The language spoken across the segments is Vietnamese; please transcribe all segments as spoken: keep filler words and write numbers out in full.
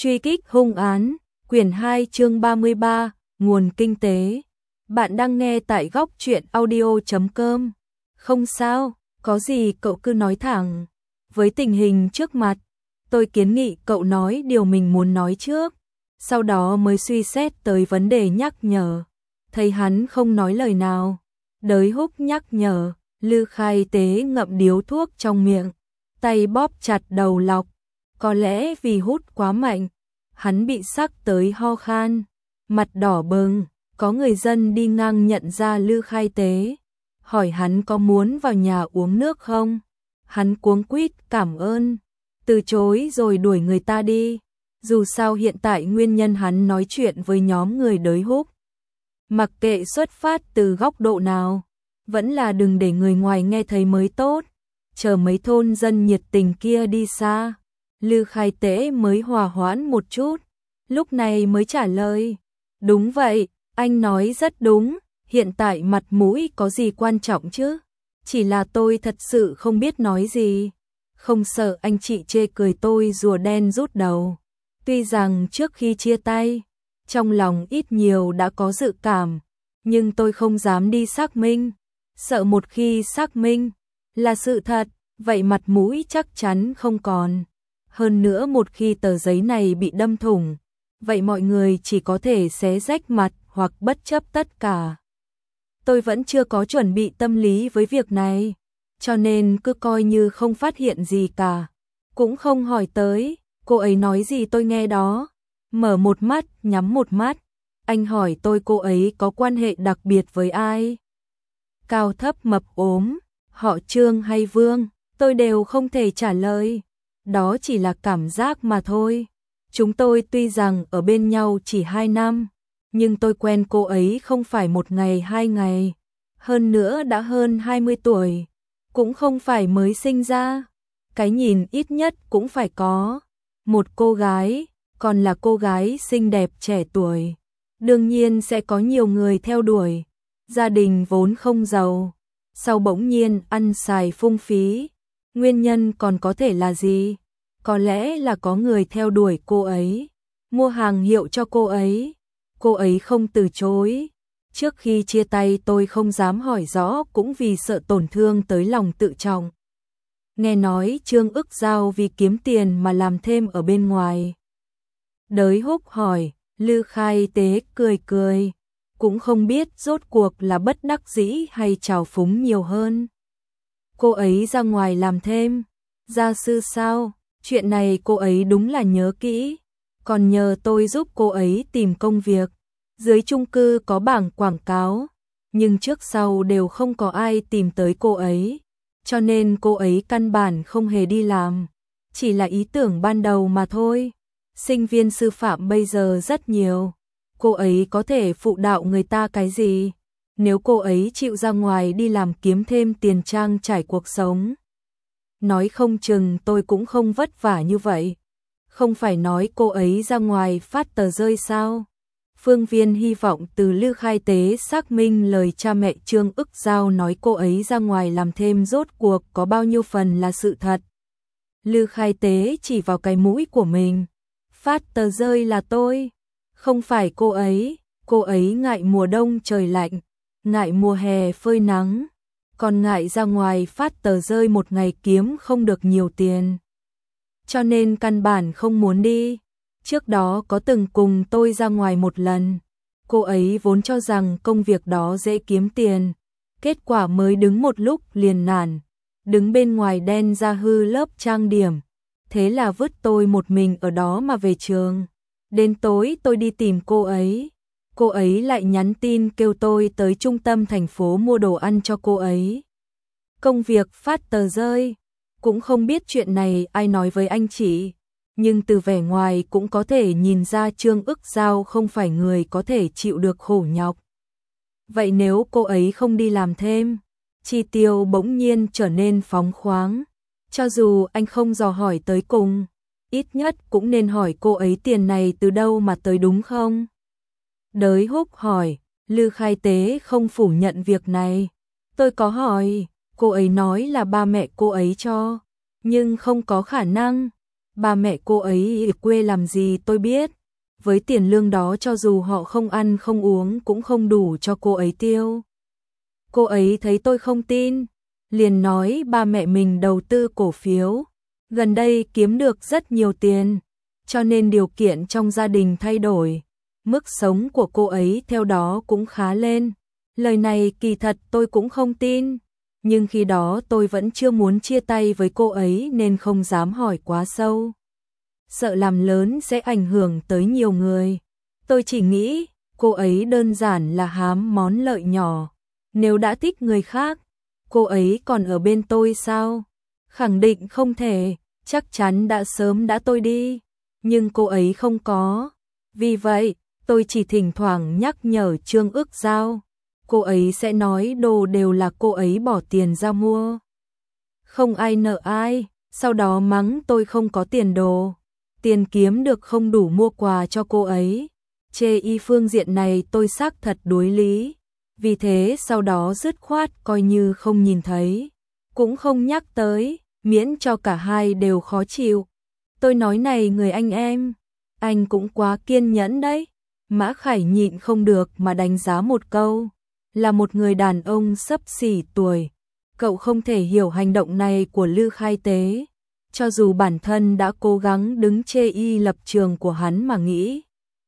Truy kích hung án, quyển hai chương ba mươi ba, nguồn kinh tế. Bạn đang nghe tại góc truyện audio chấm com. Không sao, có gì cậu cứ nói thẳng. Với tình hình trước mặt, tôi kiến nghị cậu nói điều mình muốn nói trước, sau đó mới suy xét tới vấn đề nhắc nhở. Thấy hắn không nói lời nào, Đới Húc nhắc nhở, Lư Khai Tế ngậm điếu thuốc trong miệng, tay bóp chặt đầu lọc. Có lẽ vì hút quá mạnh, hắn bị sắc tới ho khan, mặt đỏ bừng. Có người dân đi ngang nhận ra Lư Khai Tế, hỏi hắn có muốn vào nhà uống nước không. Hắn cuống quýt cảm ơn, từ chối rồi đuổi người ta đi. Dù sao hiện tại nguyên nhân hắn nói chuyện với nhóm người Đới Húc, mặc kệ xuất phát từ góc độ nào, vẫn là đừng để người ngoài nghe thấy mới tốt. Chờ mấy thôn dân nhiệt tình kia đi xa, Lư Khai Tế mới hòa hoãn một chút, lúc này mới trả lời. Đúng vậy, anh nói rất đúng, hiện tại mặt mũi có gì quan trọng chứ? Chỉ là tôi thật sự không biết nói gì. Không sợ anh chị chê cười tôi rùa đen rút đầu. Tuy rằng trước khi chia tay, trong lòng ít nhiều đã có dự cảm, nhưng tôi không dám đi xác minh. Sợ một khi xác minh là sự thật, vậy mặt mũi chắc chắn không còn. Hơn nữa một khi tờ giấy này bị đâm thủng, vậy mọi người chỉ có thể xé rách mặt hoặc bất chấp tất cả. Tôi vẫn chưa có chuẩn bị tâm lý với việc này, cho nên cứ coi như không phát hiện gì cả. Cũng không hỏi tới, cô ấy nói gì tôi nghe đó. Mở một mắt, nhắm một mắt. Anh hỏi tôi cô ấy có quan hệ đặc biệt với ai? Cao thấp mập ốm, họ Trương hay Vương, tôi đều không thể trả lời. Đó chỉ là cảm giác mà thôi. Chúng tôi tuy rằng ở bên nhau chỉ hai năm, nhưng tôi quen cô ấy không phải một ngày hai ngày. Hơn nữa đã hơn hai mươi tuổi, cũng không phải mới sinh ra. Cái nhìn ít nhất cũng phải có. Một cô gái, còn là cô gái xinh đẹp trẻ tuổi. Đương nhiên sẽ có nhiều người theo đuổi. Gia đình vốn không giàu, sau bỗng nhiên ăn xài phung phí. Nguyên nhân còn có thể là gì? Có lẽ là có người theo đuổi cô ấy, mua hàng hiệu cho cô ấy. Cô ấy không từ chối. Trước khi chia tay tôi không dám hỏi rõ cũng vì sợ tổn thương tới lòng tự trọng. Nghe nói Trương Ức Giao vì kiếm tiền mà làm thêm ở bên ngoài. Đới Húc hỏi, Lư Khai Tế cười cười, cũng không biết rốt cuộc là bất đắc dĩ hay trào phúng nhiều hơn. Cô ấy ra ngoài làm thêm, gia sư sao? Chuyện này cô ấy đúng là nhớ kỹ, còn nhờ tôi giúp cô ấy tìm công việc. Dưới chung cư có bảng quảng cáo, nhưng trước sau đều không có ai tìm tới cô ấy, cho nên cô ấy căn bản không hề đi làm, chỉ là ý tưởng ban đầu mà thôi. Sinh viên sư phạm bây giờ rất nhiều, cô ấy có thể phụ đạo người ta cái gì? Nếu cô ấy chịu ra ngoài đi làm kiếm thêm tiền trang trải cuộc sống, nói không chừng tôi cũng không vất vả như vậy. Không phải nói cô ấy ra ngoài phát tờ rơi sao? Phương Viên hy vọng từ Lư Khai Tế xác minh lời cha mẹ Trương Ức Giao nói cô ấy ra ngoài làm thêm rốt cuộc có bao nhiêu phần là sự thật. Lư Khai Tế chỉ vào cái mũi của mình. Phát tờ rơi là tôi, không phải cô ấy. Cô ấy ngại mùa đông trời lạnh, ngại mùa hè phơi nắng, còn ngại ra ngoài phát tờ rơi một ngày kiếm không được nhiều tiền, cho nên căn bản không muốn đi. Trước đó có từng cùng tôi ra ngoài một lần, cô ấy vốn cho rằng công việc đó dễ kiếm tiền, kết quả mới đứng một lúc liền nản, đứng bên ngoài đen ra hư lớp trang điểm, thế là vứt tôi một mình ở đó mà về trường. Đến tối tôi đi tìm cô ấy, cô ấy lại nhắn tin kêu tôi tới trung tâm thành phố mua đồ ăn cho cô ấy. Công việc phát tờ rơi, cũng không biết chuyện này ai nói với anh chị, nhưng từ vẻ ngoài cũng có thể nhìn ra Trương Ức Giao không phải người có thể chịu được khổ nhọc. Vậy nếu cô ấy không đi làm thêm, chi tiêu bỗng nhiên trở nên phóng khoáng, cho dù anh không dò hỏi tới cùng, ít nhất cũng nên hỏi cô ấy tiền này từ đâu mà tới đúng không? Đới Húc hỏi, Lư Khai Tế không phủ nhận việc này. Tôi có hỏi, cô ấy nói là ba mẹ cô ấy cho, nhưng không có khả năng. Ba mẹ cô ấy ở quê làm gì tôi biết. Với tiền lương đó cho dù họ không ăn không uống cũng không đủ cho cô ấy tiêu. Cô ấy thấy tôi không tin, liền nói ba mẹ mình đầu tư cổ phiếu, gần đây kiếm được rất nhiều tiền, cho nên điều kiện trong gia đình thay đổi, mức sống của cô ấy theo đó cũng khá lên. Lời này kỳ thật tôi cũng không tin, nhưng khi đó tôi vẫn chưa muốn chia tay với cô ấy nên không dám hỏi quá sâu. Sợ làm lớn sẽ ảnh hưởng tới nhiều người. Tôi chỉ nghĩ cô ấy đơn giản là hám món lợi nhỏ. Nếu đã thích người khác, cô ấy còn ở bên tôi sao? Khẳng định không thể, chắc chắn đã sớm đã tôi đi. Nhưng cô ấy không có. Vì vậy, tôi chỉ thỉnh thoảng nhắc nhở Trương Ước Giao. Cô ấy sẽ nói đồ đều là cô ấy bỏ tiền ra mua. Không ai nợ ai, sau đó mắng tôi không có tiền đồ. Tiền kiếm được không đủ mua quà cho cô ấy. Chê y phương diện này tôi xác thật đối lý. Vì thế sau đó dứt khoát coi như không nhìn thấy. Cũng không nhắc tới, miễn cho cả hai đều khó chịu. Tôi nói này người anh em, anh cũng quá kiên nhẫn đấy. Mã Khải nhịn không được mà đánh giá một câu. Là một người đàn ông xấp xỉ tuổi. Cậu không thể hiểu hành động này của Lư Khai Tế. Cho dù bản thân đã cố gắng đứng chê y lập trường của hắn mà nghĩ.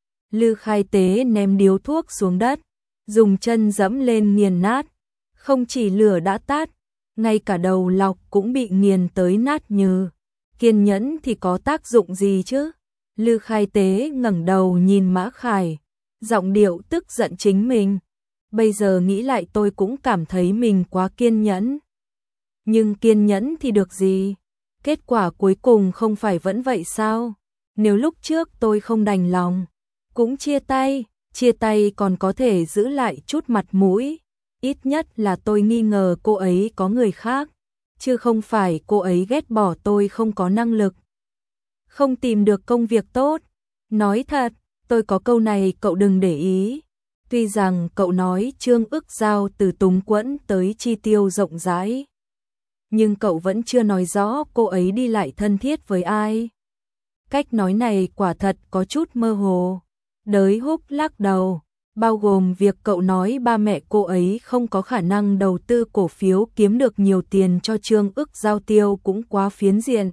Lư Khai Tế ném điếu thuốc xuống đất, dùng chân dẫm lên nghiền nát. Không chỉ lửa đã tắt, ngay cả đầu lọc cũng bị nghiền tới nát nhừ. Kiên nhẫn thì có tác dụng gì chứ? Lư Khai Tế ngẩng đầu nhìn Mã Khải, giọng điệu tức giận chính mình. Bây giờ nghĩ lại tôi cũng cảm thấy mình quá kiên nhẫn. Nhưng kiên nhẫn thì được gì? Kết quả cuối cùng không phải vẫn vậy sao? Nếu lúc trước tôi không đành lòng, cũng chia tay, chia tay còn có thể giữ lại chút mặt mũi. Ít nhất là tôi nghi ngờ cô ấy có người khác, chứ không phải cô ấy ghét bỏ tôi không có năng lực. Không tìm được công việc tốt. Nói thật, tôi có câu này cậu đừng để ý. Tuy rằng cậu nói Trương Ước Giao từ túng quẫn tới chi tiêu rộng rãi, nhưng cậu vẫn chưa nói rõ cô ấy đi lại thân thiết với ai. Cách nói này quả thật có chút mơ hồ. Đới Húc lắc đầu, bao gồm việc cậu nói ba mẹ cô ấy không có khả năng đầu tư cổ phiếu kiếm được nhiều tiền cho Trương Ước Giao tiêu cũng quá phiến diện.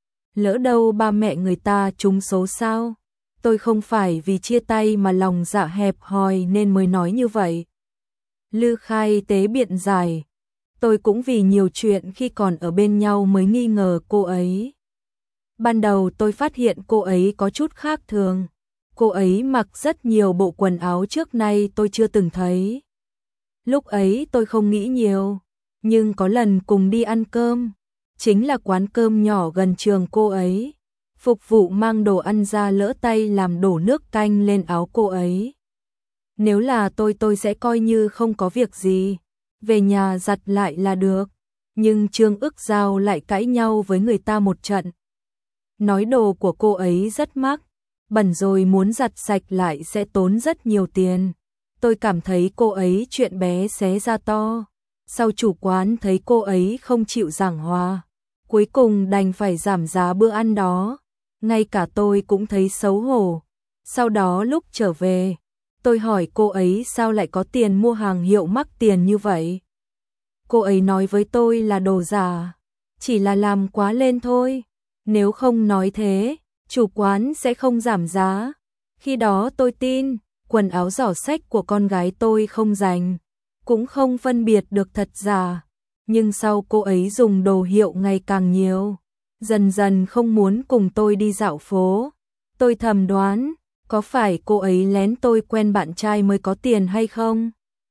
Lỡ đâu ba mẹ người ta trúng số sao? Tôi không phải vì chia tay mà lòng dạ hẹp hòi nên mới nói như vậy. Lư Khai Tế biện giải. Tôi cũng vì nhiều chuyện khi còn ở bên nhau mới nghi ngờ cô ấy. Ban đầu tôi phát hiện cô ấy có chút khác thường. Cô ấy mặc rất nhiều bộ quần áo trước nay tôi chưa từng thấy. Lúc ấy tôi không nghĩ nhiều, nhưng có lần cùng đi ăn cơm, chính là quán cơm nhỏ gần trường cô ấy. Phục vụ mang đồ ăn ra lỡ tay làm đổ nước canh lên áo cô ấy. Nếu là tôi tôi sẽ coi như không có việc gì, về nhà giặt lại là được. Nhưng Trương Ước Giao lại cãi nhau với người ta một trận. Nói đồ của cô ấy rất mắc, bẩn rồi muốn giặt sạch lại sẽ tốn rất nhiều tiền. Tôi cảm thấy cô ấy chuyện bé xé ra to. Sau chủ quán thấy cô ấy không chịu giảng hòa, cuối cùng đành phải giảm giá bữa ăn đó. Ngay cả tôi cũng thấy xấu hổ. Sau đó lúc trở về, tôi hỏi cô ấy sao lại có tiền mua hàng hiệu mắc tiền như vậy. Cô ấy nói với tôi là đồ giả, chỉ là làm quá lên thôi. Nếu không nói thế, chủ quán sẽ không giảm giá. Khi đó tôi tin, quần áo giỏ xách của con gái tôi không dành, cũng không phân biệt được thật giả. Nhưng sau cô ấy dùng đồ hiệu ngày càng nhiều, dần dần không muốn cùng tôi đi dạo phố. Tôi thầm đoán, có phải cô ấy lén tôi quen bạn trai mới có tiền hay không?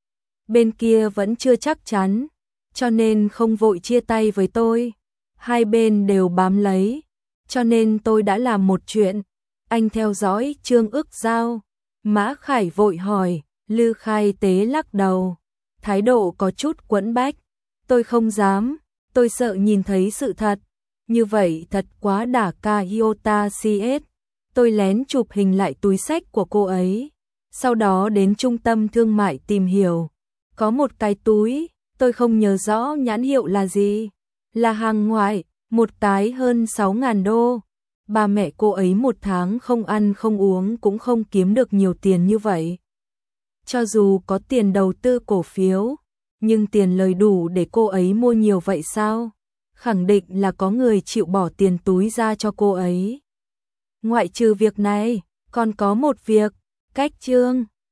Bên kia vẫn chưa chắc chắn, cho nên không vội chia tay với tôi. Hai bên đều bám lấy, cho nên tôi đã làm một chuyện. Anh theo dõi Trương Ước Giao. Mã Khải vội hỏi, Lư Khai Tế lắc đầu, thái độ có chút quẫn bách. Tôi không dám, tôi sợ nhìn thấy sự thật. Như vậy thật quá đả ca Hyota xê ét. Tôi lén chụp hình lại túi xách của cô ấy. Sau đó đến trung tâm thương mại tìm hiểu. Có một cái túi, tôi không nhớ rõ nhãn hiệu là gì. Là hàng ngoại, một cái hơn sáu ngàn đô. ba mẹ cô ấy một tháng không ăn không uống cũng không kiếm được nhiều tiền như vậy. Cho dù có tiền đầu tư cổ phiếu, nhưng tiền lời đủ để cô ấy mua nhiều vậy sao? Khẳng định là có người chịu bỏ tiền túi ra cho cô ấy. Ngoại trừ việc này, còn có một việc, cách Trương